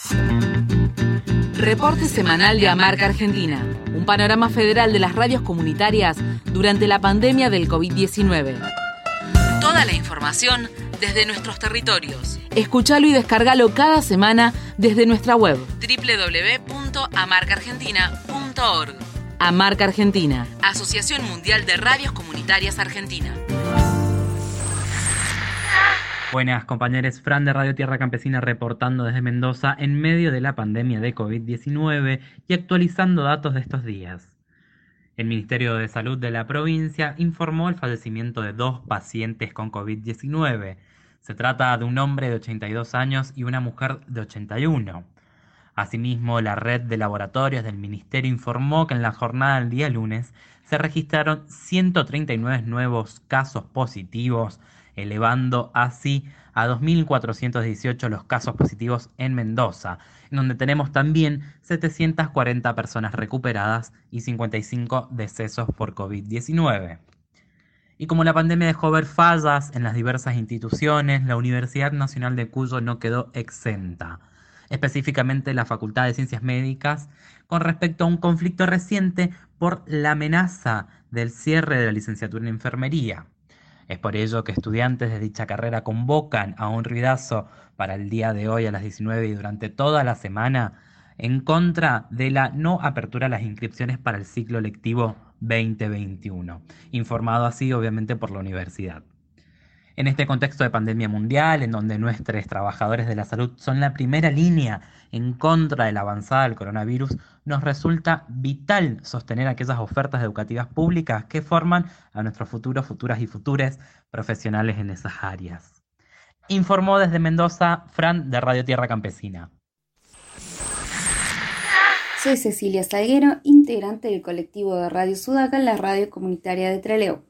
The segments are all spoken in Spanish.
Reporte semanal de Amarca Argentina, un panorama federal de las radios comunitarias durante la pandemia del COVID-19. Toda la información desde nuestros territorios. Escúchalo y descárgalo cada semana desde nuestra web www.amarcaargentina.org. Amarca Argentina, Asociación Mundial de Radios Comunitarias Argentina. Buenas compañeros, Fran de Radio Tierra Campesina reportando desde Mendoza en medio de la pandemia de COVID-19 y actualizando datos de estos días. El Ministerio de Salud de la provincia informó el fallecimiento de 2 pacientes con COVID-19. Se trata de un hombre de 82 años y una mujer de 81. Asimismo, la red de laboratorios del Ministerio informó que en la jornada del día lunes se registraron 139 nuevos casos positivos, elevando así a 2.418 los casos positivos en Mendoza, en donde tenemos también 740 personas recuperadas y 55 decesos por COVID-19. Y como la pandemia dejó ver fallas en las diversas instituciones, la Universidad Nacional de Cuyo no quedó exenta, específicamente la Facultad de Ciencias Médicas, con respecto a un conflicto reciente por la amenaza del cierre de la licenciatura en enfermería. Es por ello que estudiantes de dicha carrera convocan a un ruidazo para el día de hoy a las 19 y durante toda la semana en contra de la no apertura a las inscripciones para el ciclo lectivo 2021, informado así obviamente por la universidad. En este contexto de pandemia mundial, en donde nuestros trabajadores de la salud son la primera línea en contra de la avanzada del coronavirus, nos resulta vital sostener aquellas ofertas educativas públicas que forman a nuestros futuras y futures profesionales en esas áreas. Informó desde Mendoza, Fran de Radio Tierra Campesina. Soy Cecilia Salguero, integrante del colectivo de Radio Sudaca, la radio comunitaria de Trelew.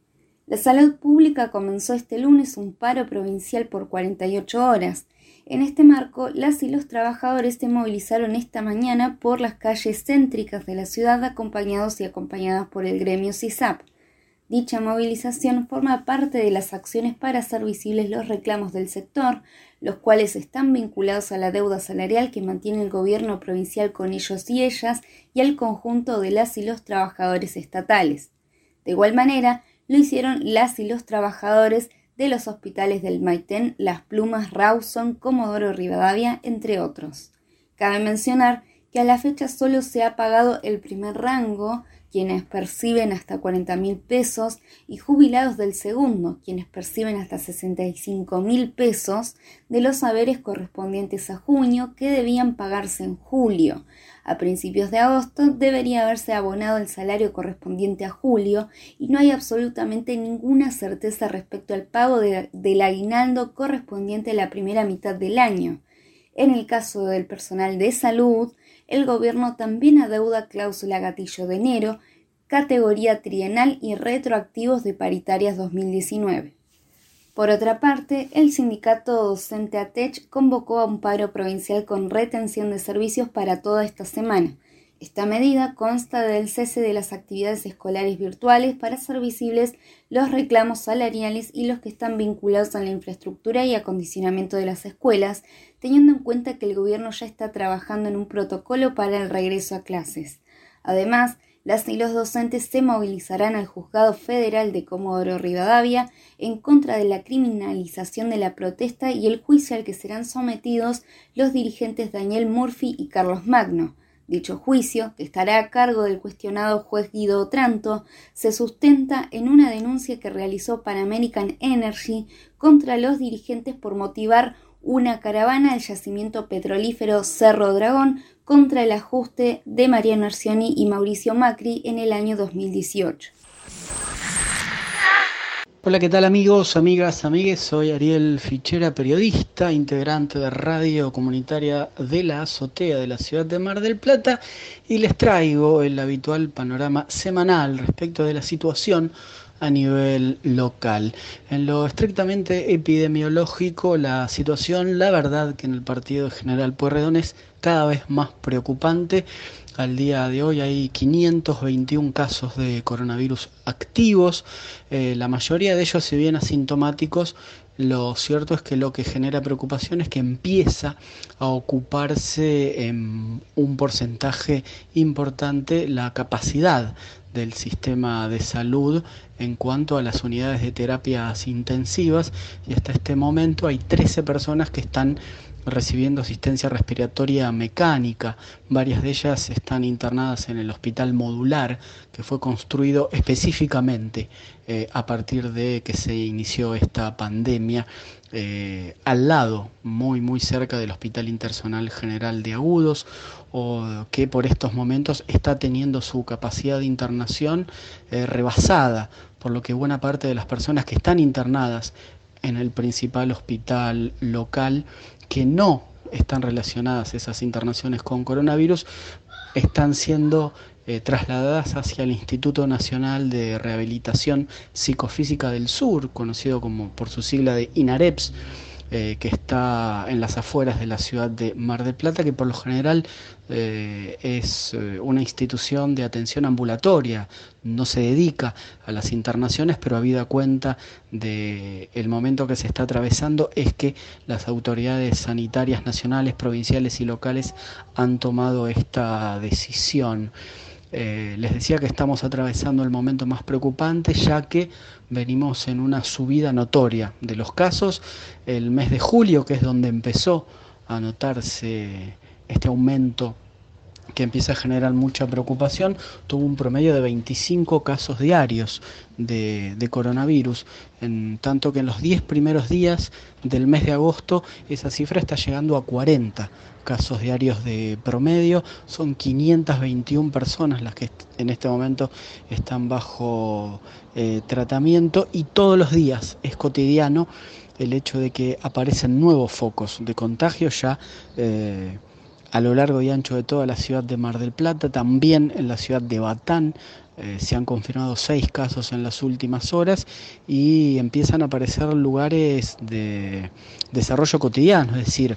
La salud pública comenzó este lunes un paro provincial por 48 horas. En este marco, las y los trabajadores se movilizaron esta mañana por las calles céntricas de la ciudad acompañados y acompañadas por el gremio CISAP. Dicha movilización forma parte de las acciones para hacer visibles los reclamos del sector, los cuales están vinculados a la deuda salarial que mantiene el gobierno provincial con ellos y ellas y al conjunto de las y los trabajadores estatales. De igual manera, lo hicieron las y los trabajadores de los hospitales del Maitén, Las Plumas, Rawson, Comodoro Rivadavia, entre otros. Cabe mencionar que a la fecha solo se ha pagado el primer rango, quienes perciben hasta 40.000 pesos, y jubilados del segundo, quienes perciben hasta 65.000 pesos, de los haberes correspondientes a junio que debían pagarse en julio. A principios de agosto debería haberse abonado el salario correspondiente a julio y no hay absolutamente ninguna certeza respecto al pago del aguinaldo correspondiente a la primera mitad del año. En el caso del personal de salud, el gobierno también adeuda cláusula gatillo de enero, categoría trienal y retroactivos de paritarias 2019. Por otra parte, el sindicato docente ATECH convocó a un paro provincial con retención de servicios para toda esta semana. Esta medida consta del cese de las actividades escolares virtuales para hacer visibles los reclamos salariales y los que están vinculados a la infraestructura y acondicionamiento de las escuelas, teniendo en cuenta que el gobierno ya está trabajando en un protocolo para el regreso a clases. Además, las y los docentes se movilizarán al Juzgado Federal de Comodoro Rivadavia en contra de la criminalización de la protesta y el juicio al que serán sometidos los dirigentes Daniel Murphy y Carlos Magno. Dicho juicio, que estará a cargo del cuestionado juez Guido Otranto, se sustenta en una denuncia que realizó Pan American Energy contra los dirigentes por motivar una caravana del yacimiento petrolífero Cerro Dragón contra el ajuste de Mariano Arcioni y Mauricio Macri en el año 2018. Hola, ¿qué tal amigos, amigas, amigues? Soy Ariel Fichera, periodista, integrante de Radio Comunitaria de la Azotea de la ciudad de Mar del Plata, y les traigo el habitual panorama semanal respecto de la situación a nivel local. En lo estrictamente epidemiológico, la situación, la verdad que en el partido de General Pueyrredón es cada vez más preocupante. Al día de hoy hay 521 casos de coronavirus activos, la mayoría de ellos, si bien asintomáticos, Lo cierto es que lo que genera preocupación es que empieza a ocuparse en un porcentaje importante la capacidad del sistema de salud en cuanto a las unidades de terapias intensivas, y hasta este momento hay 13 personas que están recibiendo asistencia respiratoria mecánica. Varias de ellas están internadas en el hospital modular, que fue construido específicamente a partir de que se inició esta pandemia, al lado, muy cerca del Hospital Interzonal General de Agudos, o que por estos momentos está teniendo su capacidad de internación rebasada, por lo que buena parte de las personas que están internadas en el principal hospital local, que no están relacionadas esas internaciones con coronavirus, están siendo trasladadas hacia el Instituto Nacional de Rehabilitación Psicofísica del Sur, conocido como por su sigla de INAREPS, que está en las afueras de la ciudad de Mar del Plata, que por lo general es una institución de atención ambulatoria, no se dedica a las internaciones, pero habida cuenta del momento que se está atravesando, es que las autoridades sanitarias nacionales, provinciales y locales han tomado esta decisión. Les decía que estamos atravesando el momento más preocupante, ya que venimos en una subida notoria de los casos. El mes de julio, que es donde empezó a notarse este aumento que empieza a generar mucha preocupación, tuvo un promedio de 25 casos diarios de coronavirus, en tanto que en los 10 primeros días del mes de agosto esa cifra está llegando a 40 casos diarios de promedio. Son 521 personas las que en este momento están bajo tratamiento, y todos los días es cotidiano el hecho de que aparecen nuevos focos de contagio ya a lo largo y ancho de toda la ciudad de Mar del Plata. También en la ciudad de Batán se han confirmado 6 casos en las últimas horas, y empiezan a aparecer lugares de desarrollo cotidiano, es decir,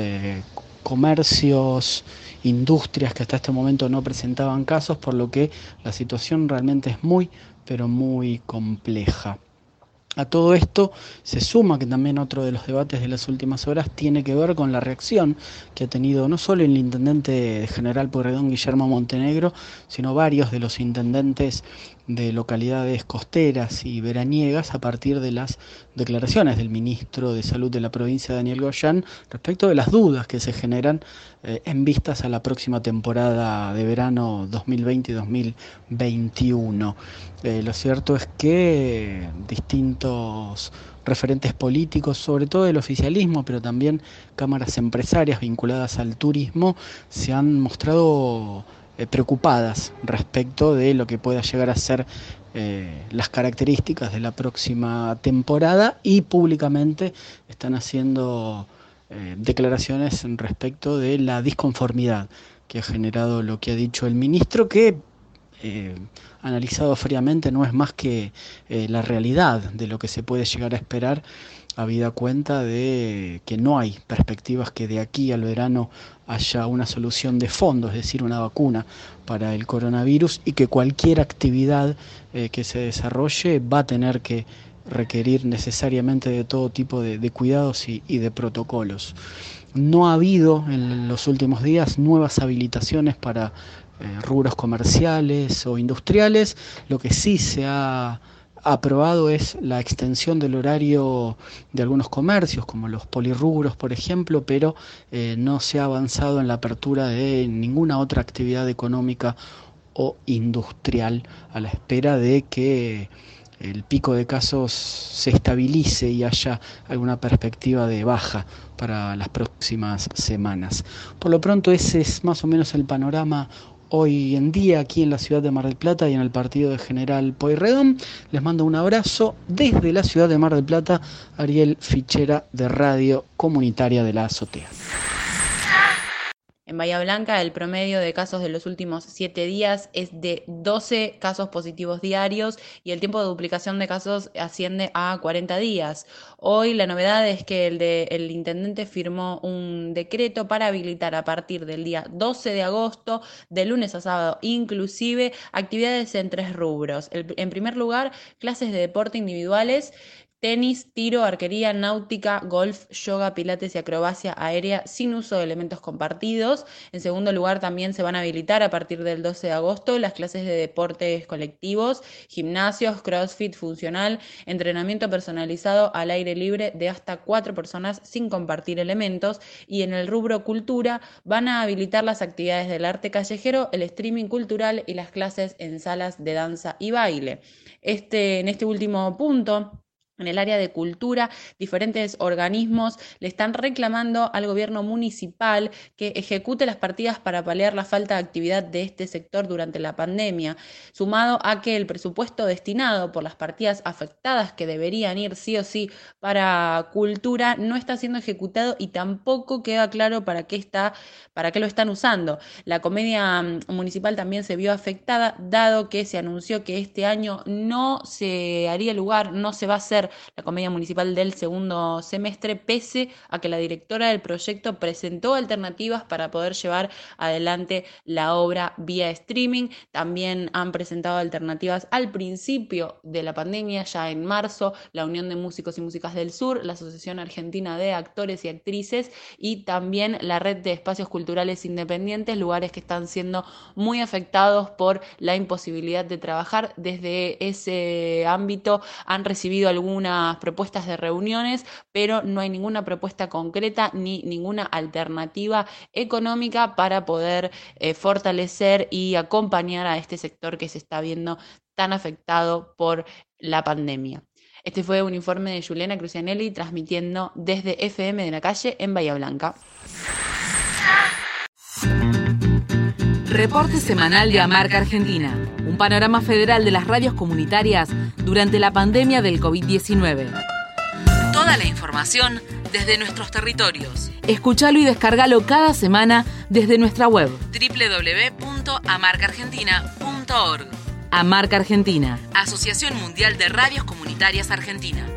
comercios, industrias que hasta este momento no presentaban casos, por lo que la situación realmente es muy, pero muy compleja. A todo esto se suma que también otro de los debates de las últimas horas tiene que ver con la reacción que ha tenido no solo el intendente de General Pueyrredón, Guillermo Montenegro, sino varios de los intendentes de localidades costeras y veraniegas, a partir de las declaraciones del ministro de Salud de la provincia, Daniel Goyán, respecto de las dudas que se generan en vistas a la próxima temporada de verano 2020 y 2021. Lo cierto es que distintos referentes políticos, sobre todo del oficialismo, pero también cámaras empresarias vinculadas al turismo, se han mostrado preocupadas respecto de lo que pueda llegar a ser las características de la próxima temporada, y públicamente están haciendo declaraciones respecto de la disconformidad que ha generado lo que ha dicho el ministro, que analizado fríamente no es más que la realidad de lo que se puede llegar a esperar, habida cuenta de que no hay perspectivas que de aquí al verano haya una solución de fondo, es decir, una vacuna para el coronavirus, y que cualquier actividad que se desarrolle va a tener que requerir necesariamente de todo tipo de cuidados y de protocolos. No ha habido en los últimos días nuevas habilitaciones para rubros comerciales o industriales. Lo que sí se ha aprobado es la extensión del horario de algunos comercios, como los polirrubros, por ejemplo, pero no se ha avanzado en la apertura de ninguna otra actividad económica o industrial, a la espera de que el pico de casos se estabilice y haya alguna perspectiva de baja para las próximas semanas. Por lo pronto ese es más o menos el panorama hoy en día aquí en la ciudad de Mar del Plata y en el partido de General Pueyrredón. Les mando un abrazo desde la ciudad de Mar del Plata, Ariel Fichera, de Radio Comunitaria de la Azotea. En Bahía Blanca, el promedio de casos de los últimos 7 días es de 12 casos positivos diarios, y el tiempo de duplicación de casos asciende a 40 días. Hoy la novedad es que el intendente firmó un decreto para habilitar a partir del día 12 de agosto, de lunes a sábado inclusive, actividades en 3 rubros. En primer lugar, clases de deporte individuales tenis, tiro, arquería, náutica, golf, yoga, pilates y acrobacia aérea sin uso de elementos compartidos. En segundo lugar, también se van a habilitar a partir del 12 de agosto las clases de deportes colectivos, gimnasios, crossfit funcional, entrenamiento personalizado al aire libre de hasta 4 personas sin compartir elementos. Y en el rubro cultura van a habilitar las actividades del arte callejero, el streaming cultural y las clases en salas de danza y baile. En este último punto, en el área de cultura, diferentes organismos le están reclamando al gobierno municipal que ejecute las partidas para paliar la falta de actividad de este sector durante la pandemia, sumado a que el presupuesto destinado por las partidas afectadas, que deberían ir sí o sí para cultura, no está siendo ejecutado y tampoco queda claro para qué lo están usando. La comedia municipal también se vio afectada, dado que se anunció que este año no se haría lugar, no se va a hacer la comedia municipal del segundo semestre, pese a que la directora del proyecto presentó alternativas para poder llevar adelante la obra vía streaming. También han presentado alternativas al principio de la pandemia, ya en marzo, la Unión de Músicos y Músicas del Sur, la Asociación Argentina de Actores y Actrices y también la Red de Espacios Culturales Independientes, lugares que están siendo muy afectados por la imposibilidad de trabajar. Desde ese ámbito han recibido algunas propuestas de reuniones, pero no hay ninguna propuesta concreta ni ninguna alternativa económica para poder fortalecer y acompañar a este sector que se está viendo tan afectado por la pandemia. Este fue un informe de Juliana Crucianelli transmitiendo desde FM de la Calle en Bahía Blanca. Reporte semanal de Amarca Argentina, un panorama federal de las radios comunitarias durante la pandemia del COVID-19. Toda la información desde nuestros territorios. Escúchalo y descárgalo cada semana desde nuestra web www.amarcaargentina.org. Amarca Argentina, Asociación Mundial de Radios Comunitarias Argentina.